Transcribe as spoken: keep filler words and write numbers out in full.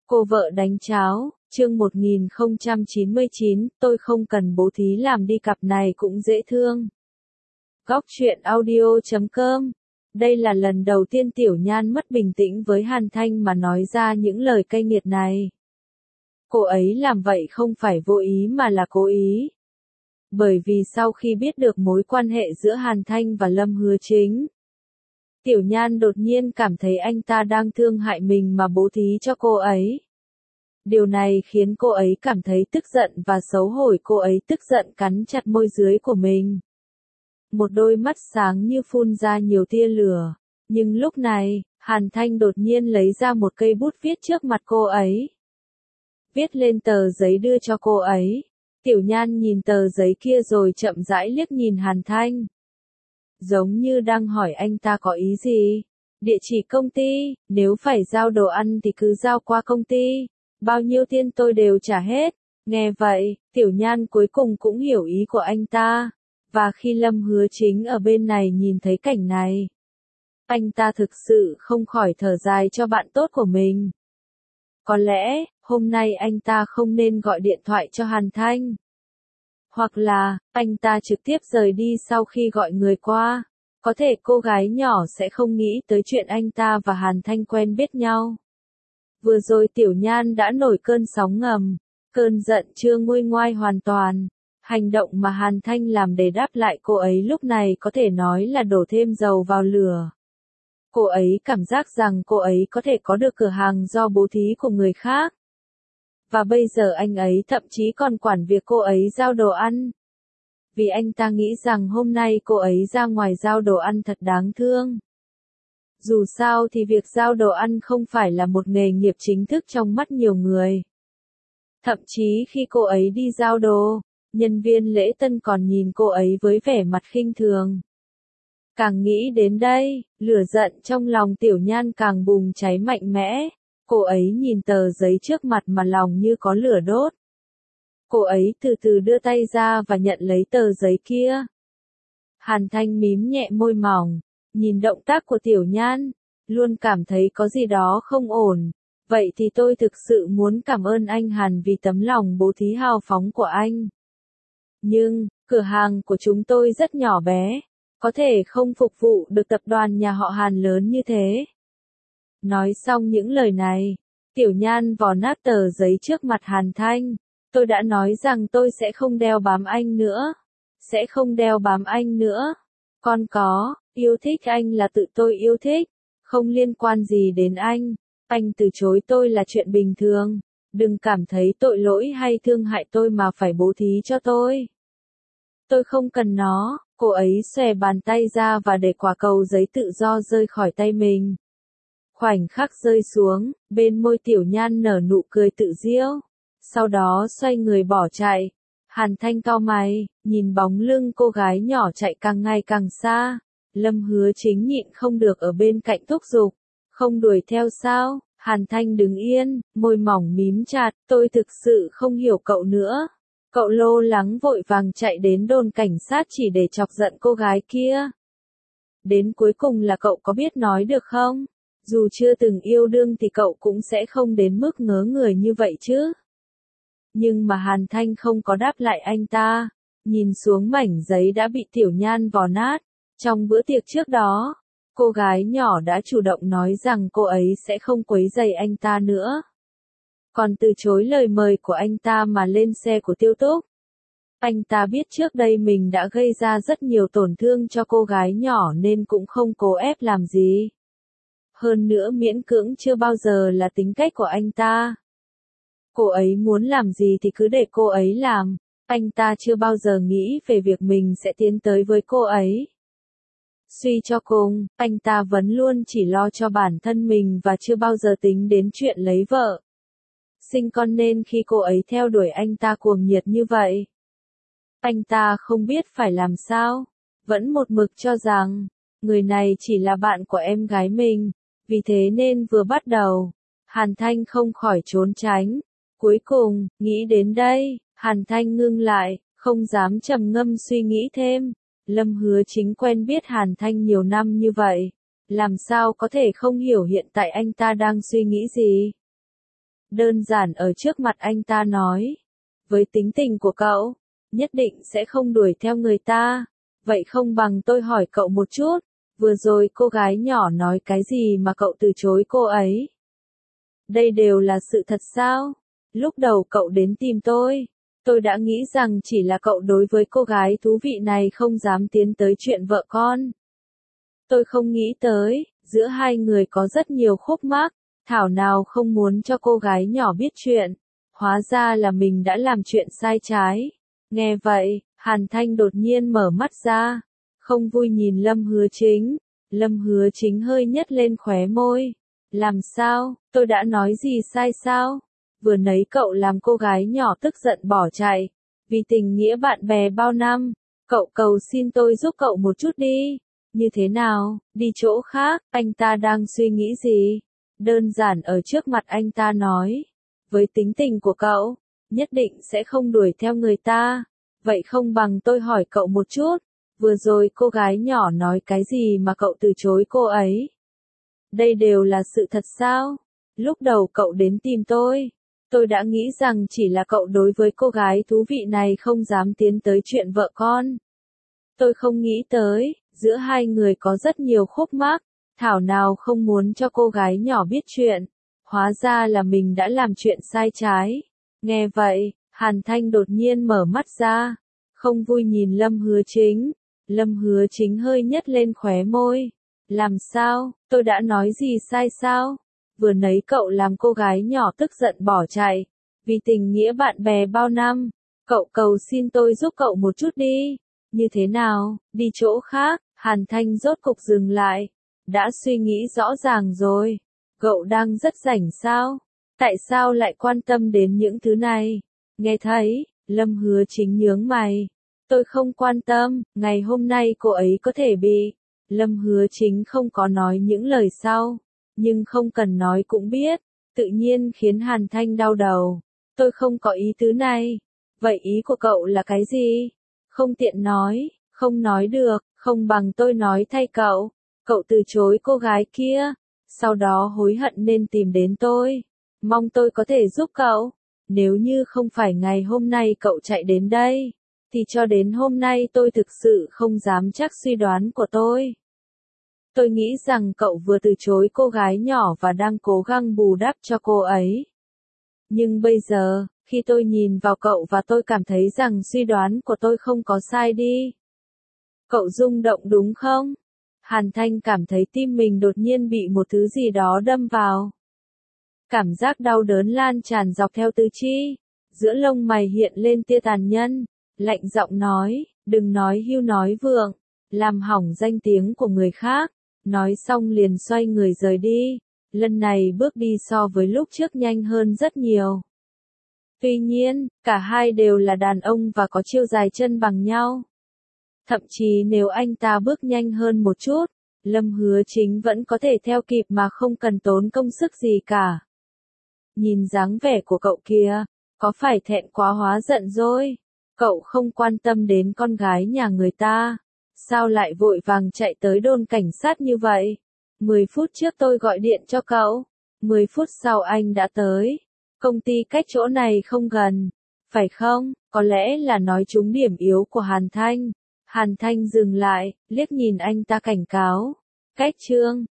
Cô vợ đánh cháo, chương một nghìn không trăm chín mươi chín, tôi không cần bố thí làm đi cặp này cũng dễ thương. Góc truyện audio chấm com. Đây là lần đầu tiên Tiểu Nhan mất bình tĩnh với Hàn Thanh mà nói ra những lời cay nghiệt này. Cô ấy làm vậy không phải vô ý mà là cố ý. Bởi vì sau khi biết được mối quan hệ giữa Hàn Thanh và Lâm Hứa Chính, Tiểu Nhan đột nhiên cảm thấy anh ta đang thương hại mình mà bố thí cho cô ấy. Điều này khiến cô ấy cảm thấy tức giận và xấu hổ, cô ấy tức giận cắn chặt môi dưới của mình. Một đôi mắt sáng như phun ra nhiều tia lửa. Nhưng lúc này, Hàn Thanh đột nhiên lấy ra một cây bút viết trước mặt cô ấy. Viết lên tờ giấy đưa cho cô ấy. Tiểu Nhan nhìn tờ giấy kia rồi chậm rãi liếc nhìn Hàn Thanh. Giống như đang hỏi anh ta có ý gì. Địa chỉ công ty, nếu phải giao đồ ăn thì cứ giao qua công ty. Bao nhiêu tiền tôi đều trả hết. Nghe vậy, Tiểu Nhan cuối cùng cũng hiểu ý của anh ta. Và khi Lâm Hứa Chính ở bên này nhìn thấy cảnh này, anh ta thực sự không khỏi thở dài cho bạn tốt của mình. Có lẽ, hôm nay anh ta không nên gọi điện thoại cho Hàn Thanh. Hoặc là, anh ta trực tiếp rời đi sau khi gọi người qua. Có thể cô gái nhỏ sẽ không nghĩ tới chuyện anh ta và Hàn Thanh quen biết nhau. Vừa rồi Tiểu Nhan đã nổi cơn sóng ngầm. Cơn giận chưa nguôi ngoai hoàn toàn. Hành động mà Hàn Thanh làm để đáp lại cô ấy lúc này có thể nói là đổ thêm dầu vào lửa. Cô ấy cảm giác rằng cô ấy có thể có được cửa hàng do bố thí của người khác. Và bây giờ anh ấy thậm chí còn quản việc cô ấy giao đồ ăn. Vì anh ta nghĩ rằng hôm nay cô ấy ra ngoài giao đồ ăn thật đáng thương. Dù sao thì việc giao đồ ăn không phải là một nghề nghiệp chính thức trong mắt nhiều người. Thậm chí khi cô ấy đi giao đồ, nhân viên lễ tân còn nhìn cô ấy với vẻ mặt khinh thường. Càng nghĩ đến đây, lửa giận trong lòng Tiểu Nhan càng bùng cháy mạnh mẽ. Cô ấy nhìn tờ giấy trước mặt mà lòng như có lửa đốt. Cô ấy từ từ đưa tay ra và nhận lấy tờ giấy kia. Hàn Thanh mím nhẹ môi mỏng, nhìn động tác của Tiểu Nhan, luôn cảm thấy có gì đó không ổn. Vậy thì tôi thực sự muốn cảm ơn anh Hàn vì tấm lòng bố thí hào phóng của anh. Nhưng, cửa hàng của chúng tôi rất nhỏ bé, có thể không phục vụ được tập đoàn nhà họ Hàn lớn như thế. Nói xong những lời này, Tiểu Nhan vò nát tờ giấy trước mặt Hàn Thanh. Tôi đã nói rằng tôi sẽ không đeo bám anh nữa. Sẽ không đeo bám anh nữa. Còn có, yêu thích anh là tự tôi yêu thích. Không liên quan gì đến anh. Anh từ chối tôi là chuyện bình thường. Đừng cảm thấy tội lỗi hay thương hại tôi mà phải bố thí cho tôi. Tôi không cần nó. Cô ấy xòe bàn tay ra và để quả cầu giấy tự do rơi khỏi tay mình. Khoảnh khắc rơi xuống, bên môi Tiểu Nhan nở nụ cười tự giễu. Sau đó xoay người bỏ chạy. Hàn Thanh cau mày, nhìn bóng lưng cô gái nhỏ chạy càng ngày càng xa. Lâm Hứa Chính nhịn không được ở bên cạnh thúc giục. Không đuổi theo sao? Hàn Thanh đứng yên, môi mỏng mím chặt. Tôi thực sự không hiểu cậu nữa. Cậu lo lắng vội vàng chạy đến đồn cảnh sát chỉ để chọc giận cô gái kia. Đến cuối cùng là cậu có biết nói được không? Dù chưa từng yêu đương thì cậu cũng sẽ không đến mức ngớ người như vậy chứ. Nhưng mà Hàn Thanh không có đáp lại anh ta. Nhìn xuống mảnh giấy đã bị Tiểu Nhan vò nát. Trong bữa tiệc trước đó, cô gái nhỏ đã chủ động nói rằng cô ấy sẽ không quấy rầy anh ta nữa. Còn từ chối lời mời của anh ta mà lên xe của Tiêu Túc. Anh ta biết trước đây mình đã gây ra rất nhiều tổn thương cho cô gái nhỏ nên cũng không cố ép làm gì. Hơn nữa miễn cưỡng chưa bao giờ là tính cách của anh ta. Cô ấy muốn làm gì thì cứ để cô ấy làm. Anh ta chưa bao giờ nghĩ về việc mình sẽ tiến tới với cô ấy. Suy cho cùng, anh ta vẫn luôn chỉ lo cho bản thân mình và chưa bao giờ tính đến chuyện lấy vợ. Sinh con nên khi cô ấy theo đuổi anh ta cuồng nhiệt như vậy, anh ta không biết phải làm sao. Vẫn một mực cho rằng, người này chỉ là bạn của em gái mình. Vì thế nên vừa bắt đầu, Hàn Thanh không khỏi trốn tránh. Cuối cùng, nghĩ đến đây, Hàn Thanh ngưng lại, không dám trầm ngâm suy nghĩ thêm. Lâm Hứa Chính quen biết Hàn Thanh nhiều năm như vậy. Làm sao có thể không hiểu hiện tại anh ta đang suy nghĩ gì? Đơn giản ở trước mặt anh ta nói. Với tính tình của cậu, nhất định sẽ không đuổi theo người ta. Vậy không bằng tôi hỏi cậu một chút, vừa rồi cô gái nhỏ nói cái gì mà cậu từ chối cô ấy? Đây đều là sự thật sao? Lúc đầu cậu đến tìm tôi, tôi đã nghĩ rằng chỉ là cậu đối với cô gái thú vị này không dám tiến tới chuyện vợ con. Tôi không nghĩ tới, giữa hai người có rất nhiều khúc mắc, thảo nào không muốn cho cô gái nhỏ biết chuyện. Hóa ra là mình đã làm chuyện sai trái. Nghe vậy, Hàn Thanh đột nhiên mở mắt ra, không vui nhìn Lâm Hứa Chính. Lâm Hứa Chính hơi nhếch lên khóe môi. Làm sao, tôi đã nói gì sai sao? Vừa nãy cậu làm cô gái nhỏ tức giận bỏ chạy. Vì tình nghĩa bạn bè bao năm, cậu cầu xin tôi giúp cậu một chút đi. Như thế nào, đi chỗ khác, anh ta đang suy nghĩ gì? Đơn giản ở trước mặt anh ta nói. Với tính tình của cậu, nhất định sẽ không đuổi theo người ta. Vậy không bằng tôi hỏi cậu một chút, vừa rồi cô gái nhỏ nói cái gì mà cậu từ chối cô ấy? Đây đều là sự thật sao? Lúc đầu cậu đến tìm tôi, tôi đã nghĩ rằng chỉ là cậu đối với cô gái thú vị này không dám tiến tới chuyện vợ con. Tôi không nghĩ tới, giữa hai người có rất nhiều khúc mắc, thảo nào không muốn cho cô gái nhỏ biết chuyện. Hóa ra là mình đã làm chuyện sai trái. Nghe vậy, Hàn Thanh đột nhiên mở mắt ra, không vui nhìn Lâm Hứa Chính. Lâm Hứa Chính hơi nhếch lên khóe môi. Làm sao, tôi đã nói gì sai sao? Vừa nãy cậu làm cô gái nhỏ tức giận bỏ chạy. Vì tình nghĩa bạn bè bao năm, cậu cầu xin tôi giúp cậu một chút đi. Như thế nào, đi chỗ khác? Hàn Thanh rốt cục dừng lại. Đã suy nghĩ rõ ràng rồi. Cậu đang rất rảnh sao? Tại sao lại quan tâm đến những thứ này? Nghe thấy, Lâm Hứa Chính nhướng mày. Tôi không quan tâm, ngày hôm nay cô ấy có thể bị. Lâm Hứa Chính không có nói những lời sau, nhưng không cần nói cũng biết, tự nhiên khiến Hàn Thanh đau đầu. Tôi không có ý tứ này. Vậy ý của cậu là cái gì? Không tiện nói, không nói được, không bằng tôi nói thay cậu. Cậu từ chối cô gái kia, sau đó hối hận nên tìm đến tôi. Mong tôi có thể giúp cậu. Nếu như không phải ngày hôm nay cậu chạy đến đây, thì cho đến hôm nay tôi thực sự không dám chắc suy đoán của tôi. Tôi nghĩ rằng cậu vừa từ chối cô gái nhỏ và đang cố gắng bù đắp cho cô ấy. Nhưng bây giờ, khi tôi nhìn vào cậu và tôi cảm thấy rằng suy đoán của tôi không có sai đi. Cậu rung động đúng không? Hàn Thanh cảm thấy tim mình đột nhiên bị một thứ gì đó đâm vào. Cảm giác đau đớn lan tràn dọc theo tứ chi. Giữa lông mày hiện lên tia tàn nhẫn. Lạnh giọng nói, đừng nói hưu nói vượng. Làm hỏng danh tiếng của người khác. Nói xong liền xoay người rời đi. Lần này bước đi so với lúc trước nhanh hơn rất nhiều. Tuy nhiên, cả hai đều là đàn ông và có chiêu dài chân bằng nhau. Thậm chí nếu anh ta bước nhanh hơn một chút, Lâm Hứa Chính vẫn có thể theo kịp mà không cần tốn công sức gì cả. Nhìn dáng vẻ của cậu kia, có phải thẹn quá hóa giận rồi? Cậu không quan tâm đến con gái nhà người ta. Sao lại vội vàng chạy tới đồn cảnh sát như vậy? mười phút trước tôi gọi điện cho cậu. mười phút sau anh đã tới. Công ty cách chỗ này không gần. Phải không? Có lẽ là nói trúng điểm yếu của Hàn Thanh. Hàn Thanh dừng lại, liếc nhìn anh ta cảnh cáo. Cách chương